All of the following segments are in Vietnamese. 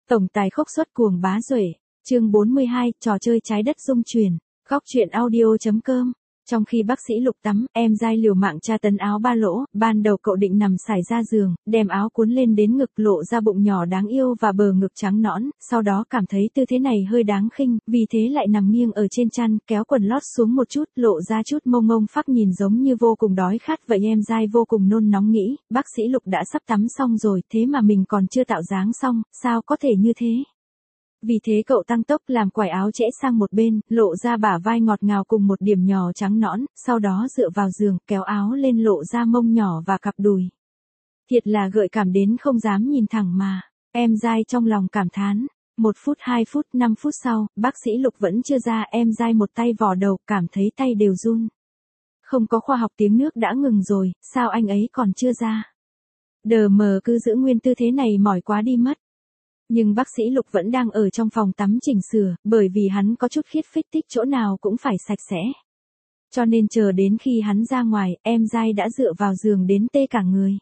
Tổng tài khốc xuất cuồng bá duệ, chương 42, trò chơi trái đất dung chuyển, góc truyện audio.com. Trong khi bác sĩ Lục tắm, em dai liều mạng tra tấn áo ba lỗ, ban đầu cậu định nằm xải ra giường, đem áo cuốn lên đến ngực lộ ra bụng nhỏ đáng yêu và bờ ngực trắng nõn, sau đó cảm thấy tư thế này hơi đáng khinh, vì thế lại nằm nghiêng ở trên chăn, kéo quần lót xuống một chút, lộ ra chút mông mông phác nhìn giống như vô cùng đói khát vậy. Em dai vô cùng nôn nóng nghĩ, bác sĩ Lục đã sắp tắm xong rồi, thế mà mình còn chưa tạo dáng xong, sao có thể như thế? Vì thế cậu tăng tốc làm quải áo trễ sang một bên, lộ ra bả vai ngọt ngào cùng một điểm nhỏ trắng nõn, sau đó dựa vào giường, kéo áo lên lộ ra mông nhỏ và cặp đùi. Thiệt là gợi cảm đến không dám nhìn thẳng mà. Em dai trong lòng cảm thán. 1 phút, 2 phút, 5 phút sau, bác sĩ Lục vẫn chưa ra, em dai một tay vò đầu, cảm thấy tay đều run. Không có khoa học, tiếng nước đã ngừng rồi, sao anh ấy còn chưa ra? Đờ mờ cứ giữ nguyên tư thế này mỏi quá đi mất. Nhưng bác sĩ Lục vẫn đang ở trong phòng tắm chỉnh sửa, bởi vì hắn có chút khiết phích thích chỗ nào cũng phải sạch sẽ. Cho nên chờ đến khi hắn ra ngoài, em dai đã dựa vào giường đến tê cả người.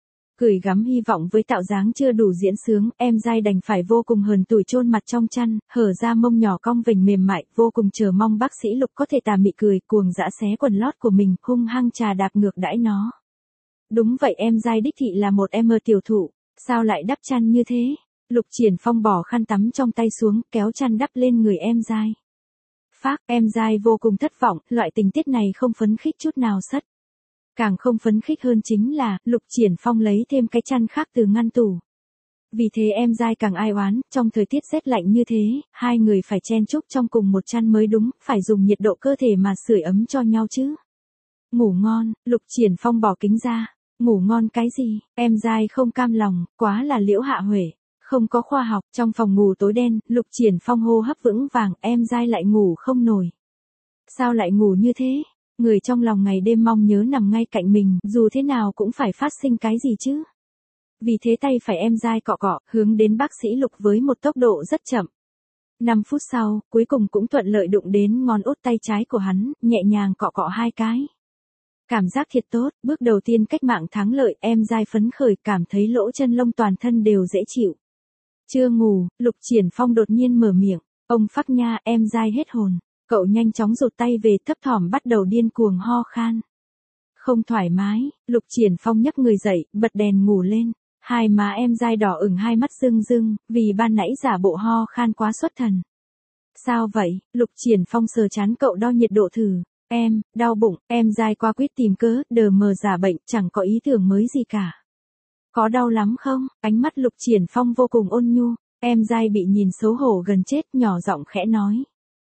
Gửi gắm hy vọng với tạo dáng chưa đủ diễn sướng, em dai đành phải vô cùng hờn tủi chôn mặt trong chăn, hở ra mông nhỏ cong vểnh mềm mại, vô cùng chờ mong bác sĩ Lục có thể tà mị cười, cuồng dã xé quần lót của mình, hung hăng trà đạp ngược đãi nó. Đúng vậy, em dai đích thị là một em tiểu thụ, sao lại đắp chăn như thế? Lục Triển Phong bỏ khăn tắm trong tay xuống, kéo chăn đắp lên người em dai. Phác, em dai vô cùng thất vọng, loại tình tiết này không phấn khích chút nào sất. Càng không phấn khích hơn chính là, Lục Triển Phong lấy thêm cái chăn khác từ ngăn tủ. Vì thế em dai càng ai oán, trong thời tiết rét lạnh như thế, hai người phải chen chúc trong cùng một chăn mới đúng, phải dùng nhiệt độ cơ thể mà sưởi ấm cho nhau chứ. Ngủ ngon, Lục Triển Phong bỏ kính ra. Ngủ ngon cái gì, em dai không cam lòng, quá là Liễu Hạ Huệ. Không có khoa học, trong phòng ngủ tối đen, Lục Triển Phong hô hấp vững vàng, em dai lại ngủ không nổi. Sao lại ngủ như thế? Người trong lòng ngày đêm mong nhớ nằm ngay cạnh mình, dù thế nào cũng phải phát sinh cái gì chứ. Vì thế tay phải em dai cọ cọ, hướng đến bác sĩ Lục với một tốc độ rất chậm. 5 phút sau, cuối cùng cũng thuận lợi đụng đến ngón út tay trái của hắn, nhẹ nhàng cọ cọ 2 cái. Cảm giác thiệt tốt, bước đầu tiên cách mạng thắng lợi, em dai phấn khởi, cảm thấy lỗ chân lông toàn thân đều dễ chịu. Chưa ngủ, Lục Triển Phong đột nhiên mở miệng, ông phác nha, em dai hết hồn. Cậu nhanh chóng rụt tay về, thấp thỏm bắt đầu điên cuồng ho khan. Không thoải mái, Lục Triển Phong nhấc người dậy, bật đèn ngủ lên. Hai má em dai đỏ ửng, hai mắt rưng rưng, vì ban nãy giả bộ ho khan quá xuất thần. Sao vậy? Lục Triển Phong sờ trán cậu đo nhiệt độ thử. Em, đau bụng, em dai qua quyết tìm cớ, đờ mờ giả bệnh, chẳng có ý tưởng mới gì cả. Có đau lắm không? Ánh mắt Lục Triển Phong vô cùng ôn nhu, em dai bị nhìn xấu hổ gần chết, nhỏ giọng khẽ nói.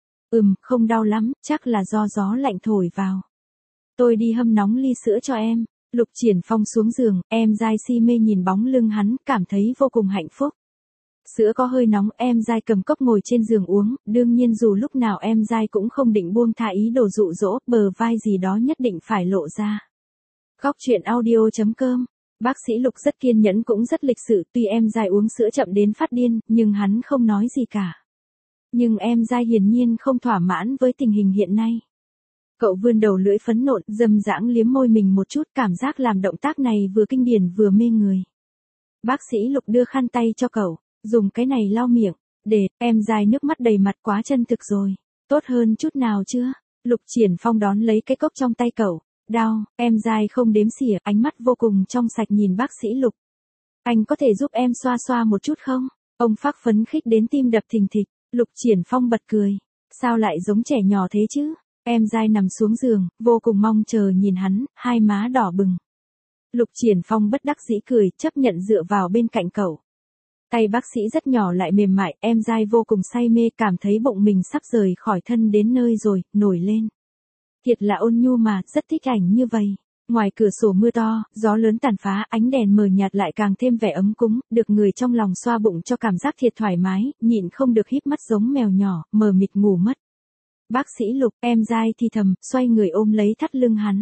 Không đau lắm, chắc là do gió lạnh thổi vào. Tôi đi hâm nóng ly sữa cho em. Lục Triển Phong xuống giường, em dai si mê nhìn bóng lưng hắn, cảm thấy vô cùng hạnh phúc. Sữa có hơi nóng, em dai cầm cốc ngồi trên giường uống, đương nhiên dù lúc nào em dai cũng không định buông tha ý đồ dụ dỗ, bờ vai gì đó nhất định phải lộ ra. Góc truyện audio.com. Bác sĩ Lục rất kiên nhẫn cũng rất lịch sự, tuy em dai uống sữa chậm đến phát điên, nhưng hắn không nói gì cả. Nhưng em dai hiển nhiên không thỏa mãn với tình hình hiện nay. Cậu vươn đầu lưỡi phấn nộn, dâm dãng liếm môi mình một chút, cảm giác làm động tác này vừa kinh điển vừa mê người. Bác sĩ Lục đưa khăn tay cho cậu, dùng cái này lau miệng. Để, em dai nước mắt đầy mặt, quá chân thực rồi. Tốt hơn chút nào chưa? Lục Triển Phong đón lấy cái cốc trong tay cậu. Đau, em dai không đếm xỉa, ánh mắt vô cùng trong sạch nhìn bác sĩ Lục. Anh có thể giúp em xoa xoa một chút không? Ông phác phấn khích đến tim đập thình thịch. Lục Triển Phong bật cười. Sao lại giống trẻ nhỏ thế chứ? Em dai nằm xuống giường, vô cùng mong chờ nhìn hắn, hai má đỏ bừng. Lục Triển Phong bất đắc dĩ cười, chấp nhận dựa vào bên cạnh cậu. Tay bác sĩ rất nhỏ lại mềm mại, em dai vô cùng say mê, cảm thấy bụng mình sắp rời khỏi thân đến nơi rồi, nổi lên. Thiệt là ôn nhu mà, rất thích ảnh như vậy. Ngoài cửa sổ mưa to, gió lớn tàn phá, ánh đèn mờ nhạt lại càng thêm vẻ ấm cúng, được người trong lòng xoa bụng cho cảm giác thiệt thoải mái, nhịn không được híp mắt giống mèo nhỏ, mờ mịt ngủ mất. Bác sĩ Lục, em dai thì thầm, xoay người ôm lấy thắt lưng hắn.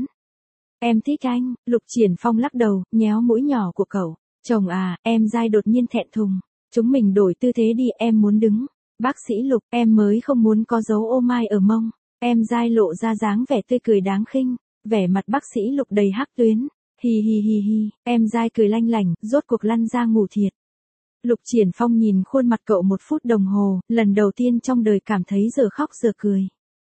Em thích anh, Lục Triển Phong lắc đầu, nhéo mũi nhỏ của cậu. Chồng à, em dai đột nhiên thẹn thùng. Chúng mình đổi tư thế đi, em muốn đứng. Bác sĩ Lục, em mới không muốn có dấu ô mai ở mông. Em dai lộ ra dáng vẻ tươi cười đáng khinh. Vẻ mặt bác sĩ Lục đầy hắc tuyến. Hi hi hi hi, em dai cười lanh lảnh, rốt cuộc lăn ra ngủ thiệt. Lục Triển Phong nhìn khuôn mặt cậu 1 phút đồng hồ, lần đầu tiên trong đời cảm thấy giờ khóc giờ cười.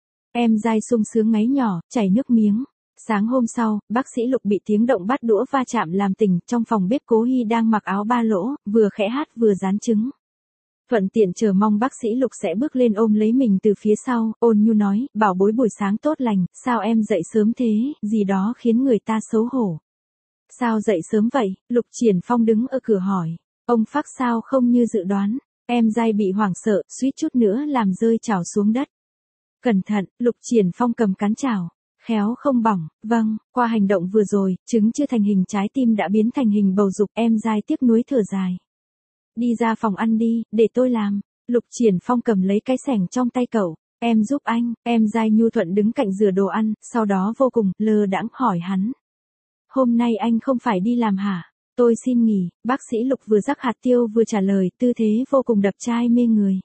Em dai sung sướng ngáy nhỏ, chảy nước miếng. Sáng hôm sau, bác sĩ Lục bị tiếng động bát đũa va chạm làm tỉnh, trong phòng bếp Cố Hy đang mặc áo ba lỗ, vừa khẽ hát vừa rán trứng. Thuận tiện chờ mong bác sĩ Lục sẽ bước lên ôm lấy mình từ phía sau, ôn nhu nói, bảo bối buổi sáng tốt lành, sao em dậy sớm thế, gì đó khiến người ta xấu hổ. Sao dậy sớm vậy? Lục Triển Phong đứng ở cửa hỏi. Ông Phác sao không như dự đoán, em dai bị hoảng sợ, suýt chút nữa làm rơi chảo xuống đất. Cẩn thận, Lục Triển Phong cầm cán chảo. Khéo không bỏng, vâng, qua hành động vừa rồi, trứng chưa thành hình trái tim đã biến thành hình bầu dục, em dai tiếc nuối thở dài. Đi ra phòng ăn đi, để tôi làm. Lục Triển Phong cầm lấy cái xẻng trong tay cậu. Em giúp anh, em dai nhu thuận đứng cạnh rửa đồ ăn, sau đó vô cùng lơ đãng hỏi hắn. Hôm nay anh không phải đi làm hả? Tôi xin nghỉ, bác sĩ Lục vừa rắc hạt tiêu vừa trả lời, tư thế vô cùng đập trai mê người.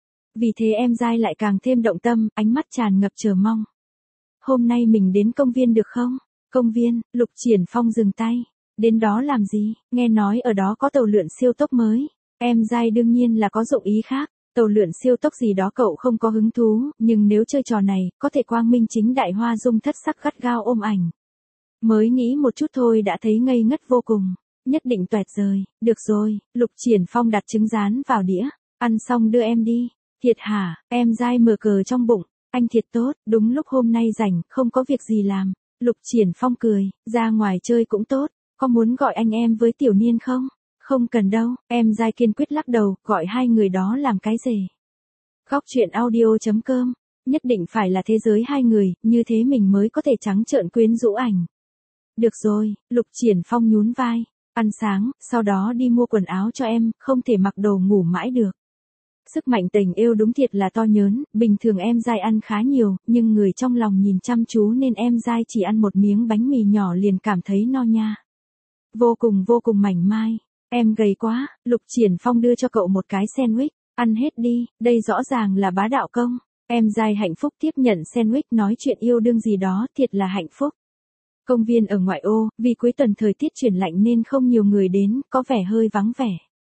Vì thế em dai lại càng thêm động tâm, ánh mắt tràn ngập chờ mong. Hôm nay mình đến công viên được không? Công viên, Lục Triển Phong dừng tay. Đến đó làm gì? Nghe nói ở đó có tàu lượn siêu tốc mới. Em dai đương nhiên là có dụng ý khác. Tàu lượn siêu tốc gì đó cậu không có hứng thú, nhưng nếu chơi trò này, có thể quang minh chính đại hoa dung thất sắc gắt gao ôm ảnh. Mới nghĩ một chút thôi đã thấy ngây ngất vô cùng. Nhất định toẹt rời. Được rồi, Lục Triển Phong đặt trứng rán vào đĩa. Ăn xong đưa em đi. Thiệt hả? Em dai mở cờ trong bụng. Anh thiệt tốt, đúng lúc hôm nay rảnh, không có việc gì làm. Lục Triển Phong cười, ra ngoài chơi cũng tốt, có muốn gọi anh em với Tiểu Niên không? Không cần đâu, em dai kiên quyết lắc đầu, gọi hai người đó làm cái gì? Góc truyện audio.com, nhất định phải là thế giới hai người, như thế mình mới có thể trắng trợn quyến rũ ảnh. Được rồi, Lục Triển Phong nhún vai, ăn sáng, sau đó đi mua quần áo cho em, không thể mặc đồ ngủ mãi được. Sức mạnh tình yêu đúng thiệt là to nhớn, bình thường em dai ăn khá nhiều, nhưng người trong lòng nhìn chăm chú nên em dai chỉ ăn một miếng bánh mì nhỏ liền cảm thấy no nha. Vô cùng mảnh mai, em gầy quá, Lục Triển Phong đưa cho cậu một cái sandwich, ăn hết đi, đây rõ ràng là bá đạo công. Em dai hạnh phúc tiếp nhận sandwich nói chuyện yêu đương gì đó, thiệt là hạnh phúc. Công viên ở ngoại ô, vì cuối tuần thời tiết chuyển lạnh nên không nhiều người đến, có vẻ hơi vắng vẻ.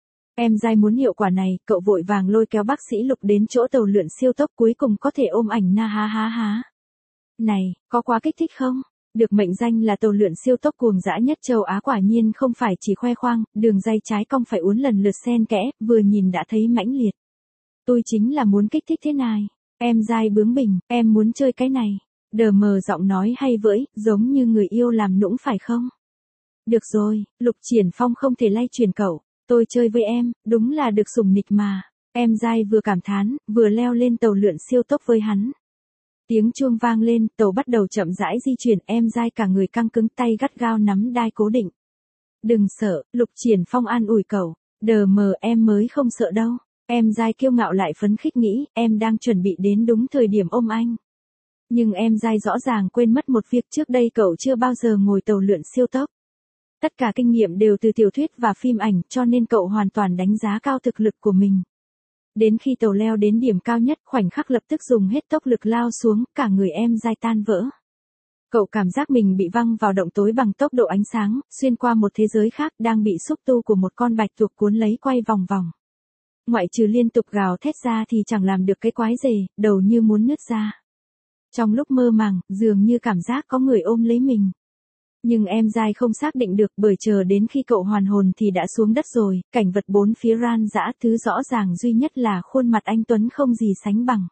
Em dai muốn hiệu quả này, cậu vội vàng lôi kéo bác sĩ Lục đến chỗ tàu lượn siêu tốc cuối cùng có thể ôm ảnh na ha ha ha. Này, có quá kích thích không? Được mệnh danh là tàu lượn siêu tốc cuồng dã nhất châu Á quả nhiên không phải chỉ khoe khoang, đường ray trái cong phải uốn lần lượt xen kẽ, vừa nhìn đã thấy mãnh liệt. Tôi chính là muốn kích thích thế này. Em dai bướng bỉnh, em muốn chơi cái này. Đờ mờ giọng nói hay vỡi, giống như người yêu làm nũng phải không? Được rồi, Lục Triển Phong không thể lay chuyển cậu. Tôi chơi với em, đúng là được sủng nịch mà. Em dai vừa cảm thán, vừa leo lên tàu lượn siêu tốc với hắn. Tiếng chuông vang lên, tàu bắt đầu chậm rãi di chuyển, em dai cả người căng cứng tay gắt gao nắm đai cố định. Đừng sợ, Lục Triển Phong an ủi cậu. Đờ mờ em mới không sợ đâu. Em dai kiêu ngạo lại phấn khích nghĩ, em đang chuẩn bị đến đúng thời điểm ôm anh. Nhưng em dai rõ ràng quên mất một việc trước đây cậu chưa bao giờ ngồi tàu lượn siêu tốc. Tất cả kinh nghiệm đều từ tiểu thuyết và phim ảnh cho nên cậu hoàn toàn đánh giá cao thực lực của mình. Đến khi tàu leo đến điểm cao nhất khoảnh khắc lập tức dùng hết tốc lực lao xuống, cả người em dai tan vỡ. Cậu cảm giác mình bị văng vào động tối bằng tốc độ ánh sáng, xuyên qua một thế giới khác đang bị xúc tu của một con bạch tuộc cuốn lấy quay vòng vòng. Ngoại trừ liên tục gào thét ra thì chẳng làm được cái quái gì, đầu như muốn nứt ra. Trong lúc mơ màng, dường như cảm giác có người ôm lấy mình. Nhưng em dai không xác định được bởi chờ đến khi cậu hoàn hồn thì đã xuống đất rồi, cảnh vật bốn phía ran dã, thứ rõ ràng duy nhất là khuôn mặt anh Tuấn không gì sánh bằng.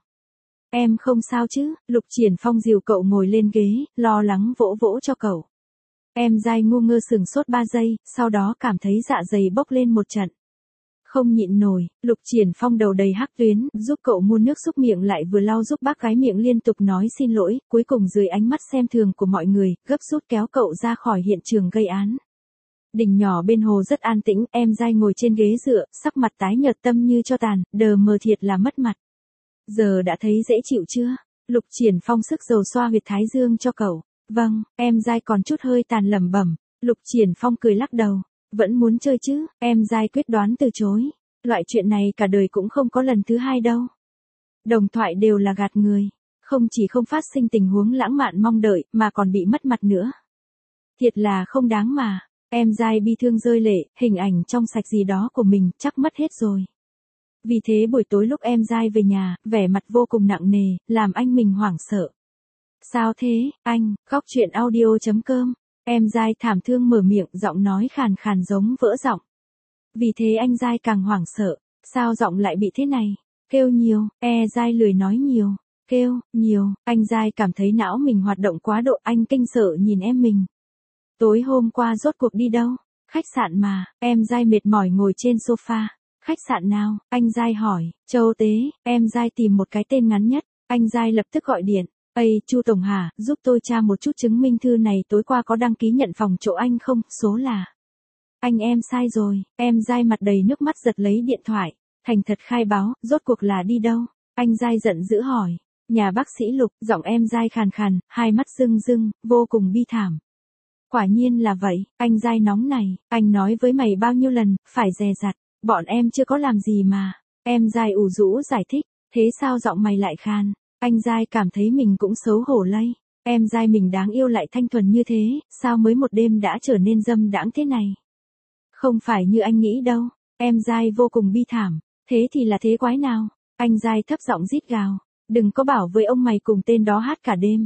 Em không sao chứ? Lục Triển Phong dìu cậu ngồi lên ghế, lo lắng vỗ vỗ cho cậu. Em dai ngu ngơ sừng sốt 3 giây, sau đó cảm thấy dạ dày bốc lên một trận. Không nhịn nổi, Lục Triển Phong đầu đầy hắc tuyến, giúp cậu mua nước súc miệng lại vừa lau giúp bác gái miệng liên tục nói xin lỗi, cuối cùng dưới ánh mắt xem thường của mọi người, gấp rút kéo cậu ra khỏi hiện trường gây án. Đỉnh nhỏ bên hồ rất an tĩnh, em dai ngồi trên ghế dựa, sắc mặt tái nhợt tâm như cho tàn, đờ mờ thiệt là mất mặt. Giờ đã thấy dễ chịu chưa? Lục Triển Phong sức dầu xoa huyệt thái dương cho cậu. Vâng, em dai còn chút hơi tàn lẩm bẩm. Lục Triển Phong cười lắc đầu. Vẫn muốn chơi chứ? Em dai quyết đoán từ chối. Loại chuyện này cả đời cũng không có lần thứ hai đâu. Đồng thoại đều là gạt người. Không chỉ không phát sinh tình huống lãng mạn mong đợi mà còn bị mất mặt nữa. Thiệt là không đáng mà. Em dai bi thương rơi lệ, hình ảnh trong sạch gì đó của mình chắc mất hết rồi. Vì thế buổi tối lúc em dai về nhà, vẻ mặt vô cùng nặng nề, làm anh mình hoảng sợ. Sao thế, anh, khóc chuyện audio.com. Em dai thảm thương mở miệng, giọng nói khàn khàn giống vỡ giọng. Vì thế anh dai càng hoảng sợ, sao giọng lại bị thế này? Kêu nhiều, dai lười nói nhiều. Kêu, nhiều, anh dai cảm thấy não mình hoạt động quá độ, anh kinh sợ nhìn em mình. Tối hôm qua rốt cuộc đi đâu? Khách sạn mà, em dai mệt mỏi ngồi trên sofa. Khách sạn nào? Anh dai hỏi. Châu Tế, em dai tìm một cái tên ngắn nhất. Anh dai lập tức gọi điện. Ây, Chu Tổng hả, giúp tôi tra một chút chứng minh thư này tối qua có đăng ký nhận phòng chỗ anh không, số là. Anh em sai rồi, em dai mặt đầy nước mắt giật lấy điện thoại. Thành thật khai báo, rốt cuộc là đi đâu? Anh dai giận dữ hỏi. Nhà bác sĩ Lục, giọng em dai khàn khàn, hai mắt rưng rưng, vô cùng bi thảm. Quả nhiên là vậy, anh dai nóng này, anh nói với mày bao nhiêu lần, phải dè dặt, bọn em chưa có làm gì mà. Em dai ủ rũ giải thích, thế sao giọng mày lại khàn? Anh dai cảm thấy mình cũng xấu hổ lây. Em dai mình đáng yêu lại thanh thuần như thế, sao mới một đêm đã trở nên dâm đãng thế này? Không phải như anh nghĩ đâu, em dai vô cùng bi thảm, thế thì là thế quái nào? Anh dai thấp giọng rít gào, đừng có bảo với ông mày cùng tên đó hát cả đêm.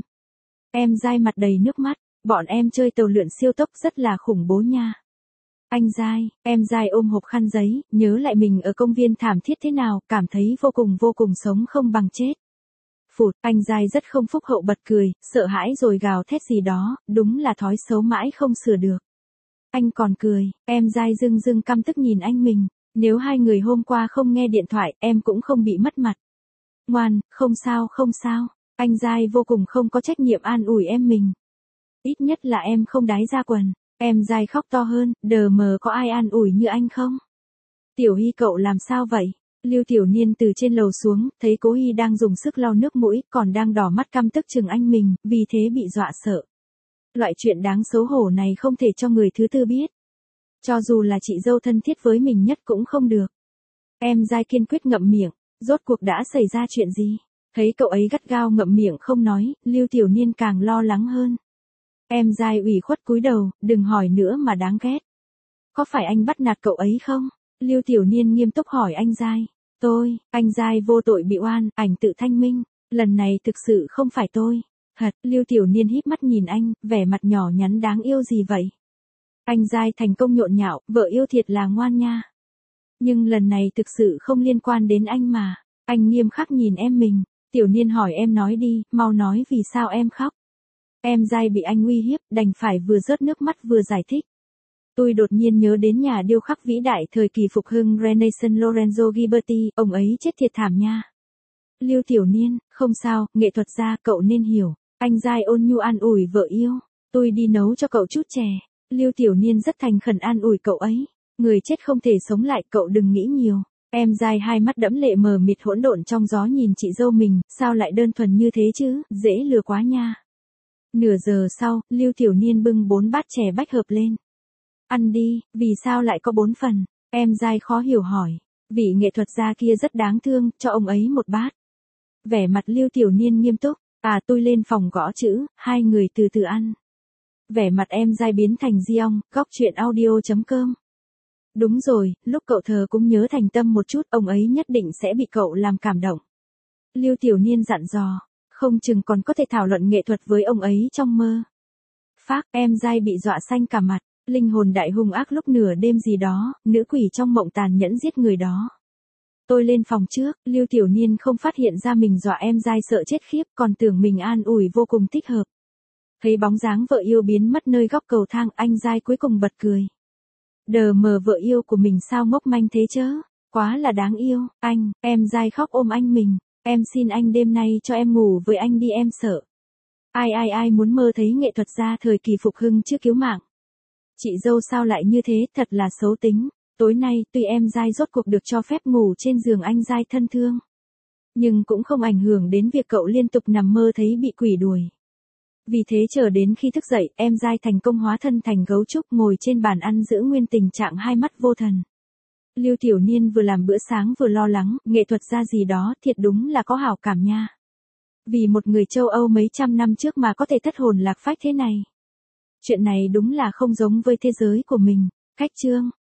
Em dai mặt đầy nước mắt, bọn em chơi tàu lượn siêu tốc rất là khủng bố nha. Anh dai, em dai ôm hộp khăn giấy, nhớ lại mình ở công viên thảm thiết thế nào, cảm thấy vô cùng sống không bằng chết. Phụt, anh dai rất không phúc hậu bật cười, sợ hãi rồi gào thét gì đó, đúng là thói xấu mãi không sửa được. Anh còn cười, em dai rưng rưng căm tức nhìn anh mình, nếu hai người hôm qua không nghe điện thoại, em cũng không bị mất mặt. Ngoan, không sao, anh dai vô cùng không có trách nhiệm an ủi em mình. Ít nhất là em không đái ra quần, em dai khóc to hơn, đờ mờ có ai an ủi như anh không? Tiểu Hy cậu làm sao vậy? Lưu Tiểu Niên từ trên lầu xuống, thấy Cố Hy đang dùng sức lau nước mũi, còn đang đỏ mắt căm tức chừng anh mình, vì thế bị dọa sợ. Loại chuyện đáng xấu hổ này không thể cho người thứ tư biết. Cho dù là chị dâu thân thiết với mình nhất cũng không được. Em dai kiên quyết ngậm miệng, rốt cuộc đã xảy ra chuyện gì? Thấy cậu ấy gắt gao ngậm miệng không nói, Lưu Tiểu Niên càng lo lắng hơn. Em dai ủy khuất cúi đầu, đừng hỏi nữa mà đáng ghét. Có phải anh bắt nạt cậu ấy không? Lưu Tiểu Niên nghiêm túc hỏi anh dai. Anh dai vô tội bị oan, ảnh tự thanh minh. Lần này thực sự không phải tôi. Thật, Lưu Tiểu Niên híp mắt nhìn anh, vẻ mặt nhỏ nhắn đáng yêu gì vậy? Anh dai thành công nhộn nhạo, vợ yêu thiệt là ngoan nha. Nhưng lần này thực sự không liên quan đến anh mà. Anh nghiêm khắc nhìn em mình. Tiểu Niên hỏi em nói đi, mau nói vì sao em khóc. Em dai bị anh uy hiếp, đành phải vừa rớt nước mắt vừa giải thích. Tôi đột nhiên nhớ đến nhà điêu khắc vĩ đại thời kỳ phục hưng Renaissance Lorenzo Ghiberti, ông ấy chết thiệt thảm nha. Lưu Tiểu Niên, không sao, nghệ thuật gia cậu nên hiểu. Anh dai ôn nhu an ủi vợ yêu. Tôi đi nấu cho cậu chút chè. Lưu Tiểu Niên rất thành khẩn an ủi cậu ấy. Người chết không thể sống lại, cậu đừng nghĩ nhiều. Em dai hai mắt đẫm lệ mờ mịt hỗn độn trong gió nhìn chị dâu mình, sao lại đơn thuần như thế chứ, dễ lừa quá nha. Nửa giờ sau, Lưu Tiểu Niên bưng 4 bát chè bách hợp lên. Ăn đi, vì sao lại có 4 phần? Em dai khó hiểu hỏi. Vị nghệ thuật gia kia rất đáng thương, cho ông ấy một bát. Vẻ mặt Lưu Tiểu Niên nghiêm túc. Tôi lên phòng gõ chữ, hai người từ từ ăn. Vẻ mặt em dai biến thành Giong, góc chuyện audio.com. Đúng rồi, lúc cậu thờ cũng nhớ thành tâm một chút, ông ấy nhất định sẽ bị cậu làm cảm động. Lưu Tiểu Niên dặn dò, không chừng còn có thể thảo luận nghệ thuật với ông ấy trong mơ. Phác, em dai bị dọa xanh cả mặt, linh hồn đại hung ác lúc nửa đêm gì đó, nữ quỷ trong mộng tàn nhẫn giết người đó. Tôi lên phòng trước, Lưu Tiểu Niên không phát hiện ra mình dọa em dai sợ chết khiếp, còn tưởng mình an ủi vô cùng thích hợp. Thấy bóng dáng vợ yêu biến mất nơi góc cầu thang, anh dai cuối cùng bật cười. Đờ mờ vợ yêu của mình sao ngốc manh thế chớ, quá là đáng yêu, anh, em dai khóc ôm anh mình, em xin anh đêm nay cho em ngủ với anh đi em sợ. Ai muốn mơ thấy nghệ thuật gia thời kỳ phục hưng chưa cứu mạng. Chị dâu sao lại như thế, thật là xấu tính. Tối nay, tuy em dai rốt cuộc được cho phép ngủ trên giường anh dai thân thương, nhưng cũng không ảnh hưởng đến việc cậu liên tục nằm mơ thấy bị quỷ đuổi. Vì thế chờ đến khi thức dậy, em dai thành công hóa thân thành gấu trúc ngồi trên bàn ăn giữ nguyên tình trạng hai mắt vô thần. Lưu Tiểu Niên vừa làm bữa sáng vừa lo lắng, nghệ thuật gia gì đó thiệt đúng là có hảo cảm nha. Vì một người châu Âu mấy trăm năm trước mà có thể thất hồn lạc phách thế này. Chuyện này đúng là không giống với thế giới của mình. Khách trương.